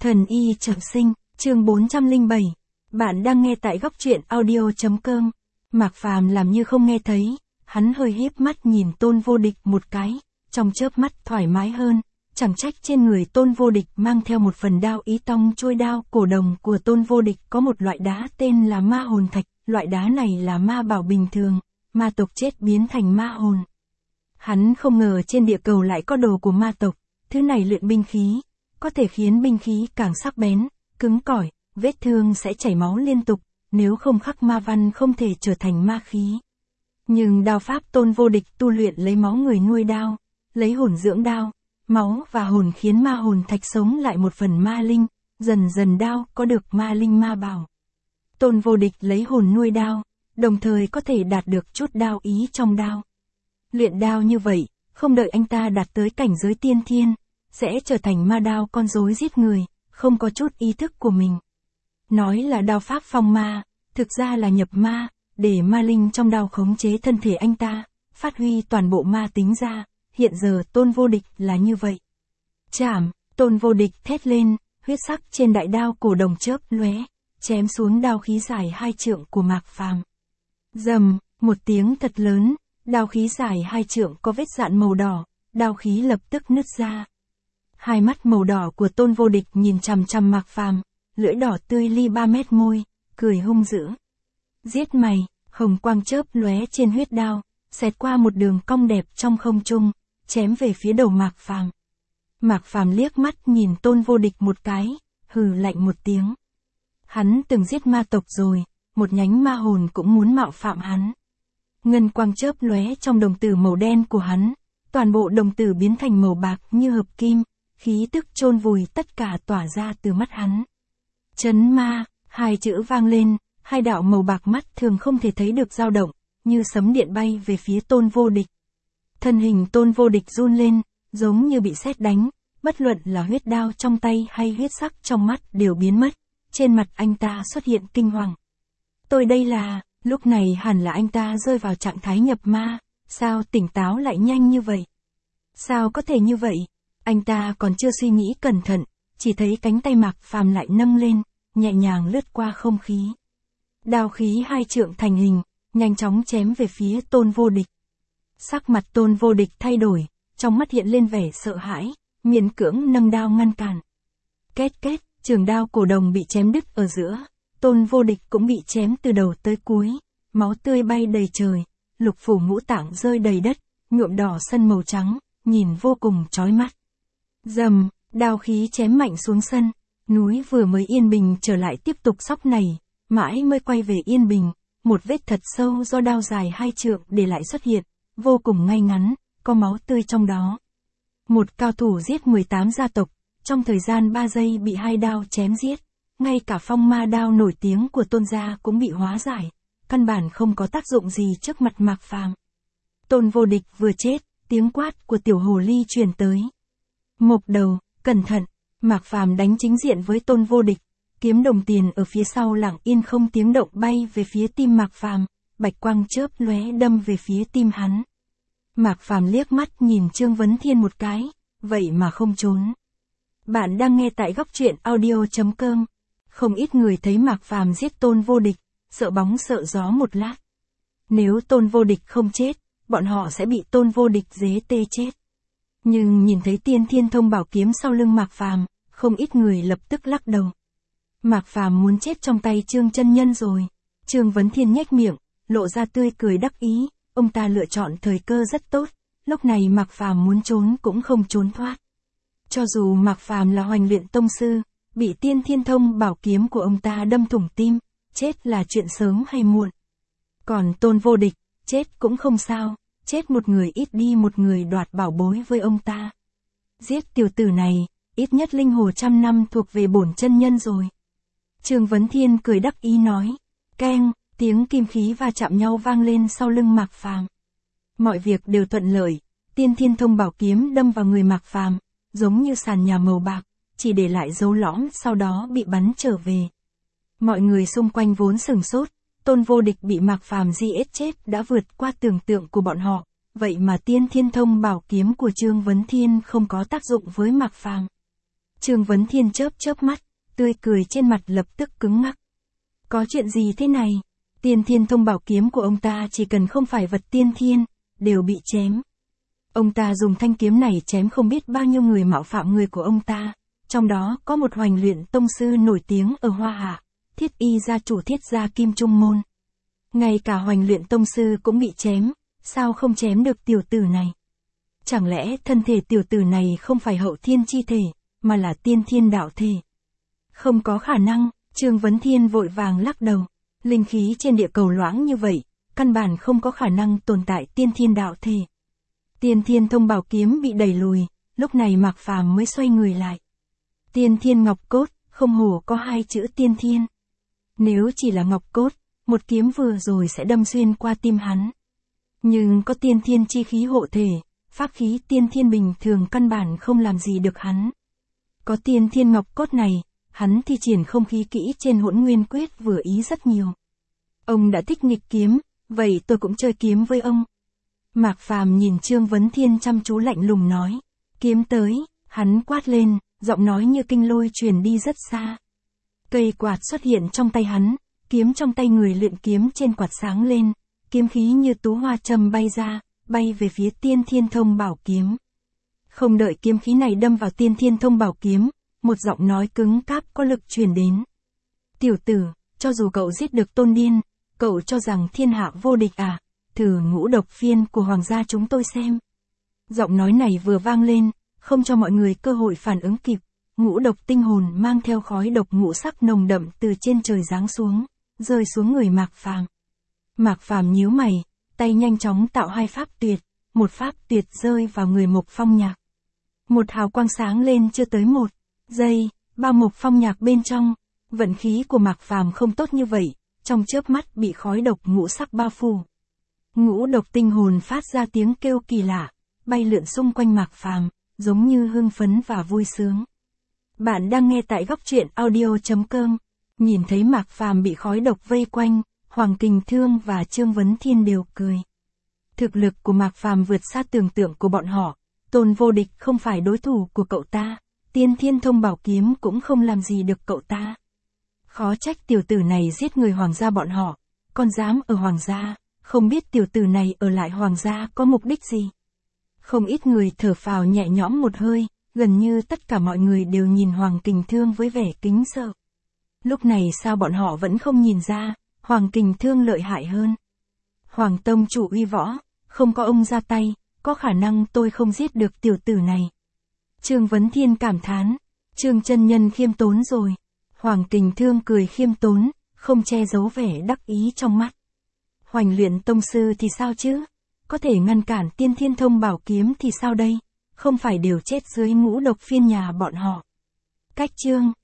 Thần y trọng sinh, chương 407. Bạn đang nghe tại góc truyện audio.com. Mạc Phàm làm như không nghe thấy, hắn hơi híp mắt nhìn Tôn Vô Địch một cái, trong chớp mắt thoải mái hơn, chẳng trách trên người Tôn Vô Địch mang theo một phần đao ý tông trôi đao cổ đồng của Tôn Vô Địch có một loại đá tên là ma hồn thạch, loại đá này là ma bảo bình thường, ma tộc chết biến thành ma hồn. Hắn không ngờ trên địa cầu lại có đồ của ma tộc, thứ này luyện binh khí, có thể khiến binh khí càng sắc bén, cứng cỏi, vết thương sẽ chảy máu liên tục, nếu không khắc ma văn không thể trở thành ma khí. Nhưng đao pháp Tôn Vô Địch tu luyện lấy máu người nuôi đao, lấy hồn dưỡng đao, máu và hồn khiến ma hồn thạch sống lại một phần ma linh, dần dần đao có được ma linh ma bảo. Tôn Vô Địch lấy hồn nuôi đao, đồng thời có thể đạt được chút đao ý trong đao. Luyện đao như vậy, không đợi anh ta đạt tới cảnh giới tiên thiên, sẽ trở thành ma đao con rối giết người, không có chút ý thức của mình. Nói là đao pháp phong ma, thực ra là nhập ma, để ma linh trong đao khống chế thân thể anh ta, phát huy toàn bộ ma tính ra, hiện giờ Tôn Vô Địch là như vậy. Chảm, Tôn Vô Địch thét lên, huyết sắc trên đại đao cổ đồng chớp lóe, chém xuống đao khí dài 2 trượng của Mạc Phàm. Rầm, một tiếng thật lớn, đao khí dài 2 trượng có vết dạn màu đỏ, đao khí lập tức nứt ra. Hai mắt màu đỏ của Tôn Vô Địch nhìn chằm chằm Mạc Phàm, lưỡi đỏ tươi li 3 mét môi, cười hung dữ. Giết mày, hồng quang chớp lóe trên huyết đao, xẹt qua một đường cong đẹp trong không trung, chém về phía đầu Mạc Phàm. Mạc Phàm liếc mắt nhìn Tôn Vô Địch một cái, hừ lạnh một tiếng. Hắn từng giết ma tộc rồi, một nhánh ma hồn cũng muốn mạo phạm hắn. Ngân quang chớp lóe trong đồng tử màu đen của hắn, toàn bộ đồng tử biến thành màu bạc như hợp kim, khí tức chôn vùi tất cả tỏa ra từ mắt hắn. Chấn ma, hai chữ vang lên, hai đạo màu bạc mắt thường không thể thấy được dao động, như sấm điện bay về phía Tôn Vô Địch. Thân hình Tôn Vô Địch run lên, giống như bị sét đánh, bất luận là huyết đao trong tay hay huyết sắc trong mắt đều biến mất, trên mặt anh ta xuất hiện kinh hoàng. Tôi đây là, lúc này hẳn là anh ta rơi vào trạng thái nhập ma, sao tỉnh táo lại nhanh như vậy? Sao có thể như vậy? Anh ta còn chưa suy nghĩ cẩn thận, chỉ thấy cánh tay Mạc Phàm lại nâng lên, nhẹ nhàng lướt qua không khí. Đao khí 2 trượng thành hình, nhanh chóng chém về phía Tôn Vô Địch. Sắc mặt Tôn Vô Địch thay đổi, trong mắt hiện lên vẻ sợ hãi, miễn cưỡng nâng đao ngăn cản. Két két, trường đao cổ đồng bị chém đứt ở giữa, Tôn Vô Địch cũng bị chém từ đầu tới cuối, máu tươi bay đầy trời, lục phủ ngũ tạng rơi đầy đất, nhuộm đỏ sân màu trắng, nhìn vô cùng chói mắt. Rầm, đao khí chém mạnh xuống sân, núi vừa mới yên bình trở lại tiếp tục sóc nảy, mãi mới quay về yên bình, một vết thật sâu do đao dài 2 trượng để lại xuất hiện, vô cùng ngay ngắn, có máu tươi trong đó. Một cao thủ giết 18 gia tộc, trong thời gian 3 giây bị 2 đao chém giết, ngay cả phong ma đao nổi tiếng của Tôn gia cũng bị hóa giải, căn bản không có tác dụng gì trước mặt Mạc Phàm. Tôn Vô Địch vừa chết, tiếng quát của tiểu hồ ly truyền tới. Mộc đầu, cẩn thận, Mạc Phàm đánh chính diện với Tôn Vô Địch, kiếm đồng tiền ở phía sau lặng yên không tiếng động bay về phía tim Mạc Phàm, bạch quang chớp lóe đâm về phía tim hắn. Mạc Phàm liếc mắt nhìn Trương Vấn Thiên một cái, vậy mà không trốn. Bạn đang nghe tại góc truyện audio.com. Không ít người thấy Mạc Phàm giết Tôn Vô Địch, sợ bóng sợ gió một lát. Nếu Tôn Vô Địch không chết, bọn họ sẽ bị Tôn Vô Địch dế tê chết. Nhưng nhìn thấy Tiên Thiên Thông bảo kiếm sau lưng Mạc Phàm, không ít người lập tức lắc đầu. Mạc Phàm muốn chết trong tay Trương chân nhân rồi. Trương Vấn Thiên nhếch miệng, lộ ra tươi cười đắc ý, ông ta lựa chọn thời cơ rất tốt, lúc này Mạc Phàm muốn trốn cũng không trốn thoát. Cho dù Mạc Phàm là Hoành Luyện tông sư, bị Tiên Thiên Thông bảo kiếm của ông ta đâm thủng tim, chết là chuyện sớm hay muộn. Còn Tôn Vô Địch, chết cũng không sao, chết một người ít đi một người đoạt bảo bối với ông ta. Giết tiểu tử này, ít nhất linh hồ 100 năm thuộc về bổn chân nhân rồi. Trương Vấn Thiên cười đắc ý nói. Keng, tiếng kim khí va chạm nhau vang lên sau lưng Mạc Phàm. Mọi việc đều thuận lợi, Tiên Thiên Thông bảo kiếm đâm vào người Mạc Phàm, giống như sàn nhà màu bạc, chỉ để lại dấu lõm sau đó bị bắn trở về. Mọi người xung quanh vốn sửng sốt, Tôn Vô Địch bị Mạc Phàm giết chết đã vượt qua tưởng tượng của bọn họ, vậy mà Tiên Thiên Thông bảo kiếm của Trương Vấn Thiên không có tác dụng với Mạc Phàm. Trương Vấn Thiên chớp chớp mắt, tươi cười trên mặt lập tức cứng ngắc. Có chuyện gì thế này? Tiên Thiên Thông Bảo Kiếm của ông ta chỉ cần không phải vật tiên thiên, đều bị chém. Ông ta dùng thanh kiếm này chém không biết bao nhiêu người mạo phạm người của ông ta, trong đó có một hoành luyện tông sư nổi tiếng ở Hoa Hạ, Thiết Y gia chủ Thiết gia Kim Trung Môn. Ngay cả hoành luyện tông sư cũng bị chém, sao không chém được tiểu tử này? Chẳng lẽ thân thể tiểu tử này không phải hậu thiên chi thể, mà là tiên thiên đạo thể? Không có khả năng, Trương Vấn Thiên vội vàng lắc đầu. Linh khí trên địa cầu loãng như vậy, căn bản không có khả năng tồn tại tiên thiên đạo thể. Tiên Thiên Thông Bảo Kiếm bị đẩy lùi, lúc này Mạc Phàm mới xoay người lại. Tiên Thiên Ngọc Cốt, không hổ có 2 chữ tiên thiên. Nếu chỉ là ngọc cốt, một kiếm vừa rồi sẽ đâm xuyên qua tim hắn. Nhưng có tiên thiên chi khí hộ thể, pháp khí tiên thiên bình thường căn bản không làm gì được hắn. Có tiên thiên ngọc cốt này, hắn thi triển không khí kỹ trên Hỗn Nguyên Quyết vừa ý rất nhiều. Ông đã thích nghịch kiếm, vậy tôi cũng chơi kiếm với ông. Mạc Phàm nhìn Trương Vấn Thiên chăm chú lạnh lùng nói. Kiếm tới, hắn quát lên, giọng nói như kinh lôi truyền đi rất xa. Cây quạt xuất hiện trong tay hắn, kiếm trong tay người luyện kiếm trên quạt sáng lên, kiếm khí như tú hoa châm bay ra, bay về phía Tiên Thiên Thông Bảo Kiếm. Không đợi kiếm khí này đâm vào Tiên Thiên Thông Bảo Kiếm, một giọng nói cứng cáp có lực truyền đến. Tiểu tử, cho dù cậu giết được Tôn Điên, cậu cho rằng thiên hạ vô địch à? Thử ngũ độc phiên của hoàng gia chúng tôi xem. Giọng nói này vừa vang lên, không cho mọi người cơ hội phản ứng kịp. Ngũ độc tinh hồn mang theo khói độc ngũ sắc nồng đậm từ trên trời giáng xuống, rơi xuống người Mạc Phàm. Mạc Phàm nhíu mày, tay nhanh chóng tạo 2 pháp tuyệt, một pháp tuyệt rơi vào người Mộc Phong Nhạc. Một hào quang sáng lên chưa tới 1 giây, bao Mộc Phong Nhạc bên trong. Vận khí của Mạc Phàm không tốt như vậy, trong chớp mắt bị khói độc ngũ sắc bao phủ. Ngũ độc tinh hồn phát ra tiếng kêu kỳ lạ, bay lượn xung quanh Mạc Phàm, giống như hưng phấn và vui sướng. Bạn đang nghe tại góc truyện audio.com. Nhìn thấy Mạc Phàm bị khói độc vây quanh, Hoàng Kình Thương và Trương Vấn Thiên đều cười. Thực lực của Mạc Phàm vượt xa tưởng tượng của bọn họ, Tôn Vô Địch không phải đối thủ của cậu ta, Tiên Thiên Thông Bảo Kiếm cũng không làm gì được cậu ta. Khó trách tiểu tử này giết người hoàng gia bọn họ, còn dám ở hoàng gia, không biết tiểu tử này ở lại hoàng gia có mục đích gì. Không ít người thở phào nhẹ nhõm một hơi, gần như tất cả mọi người đều nhìn Hoàng Kình Thương với vẻ kính sợ. Lúc này sao bọn họ vẫn không nhìn ra, Hoàng Kình Thương lợi hại hơn. Hoàng tông chủ uy võ, không có ông ra tay, có khả năng tôi không giết được tiểu tử này. Trương Vấn Thiên cảm thán, Trương chân nhân khiêm tốn rồi. Hoàng Kình Thương cười khiêm tốn, không che giấu vẻ đắc ý trong mắt. Hoành luyện tông sư thì sao chứ? Có thể ngăn cản Tiên Thiên Thông Bảo Kiếm thì sao đây? Không phải đều chết dưới ngũ độc phiên nhà bọn họ. Cách chương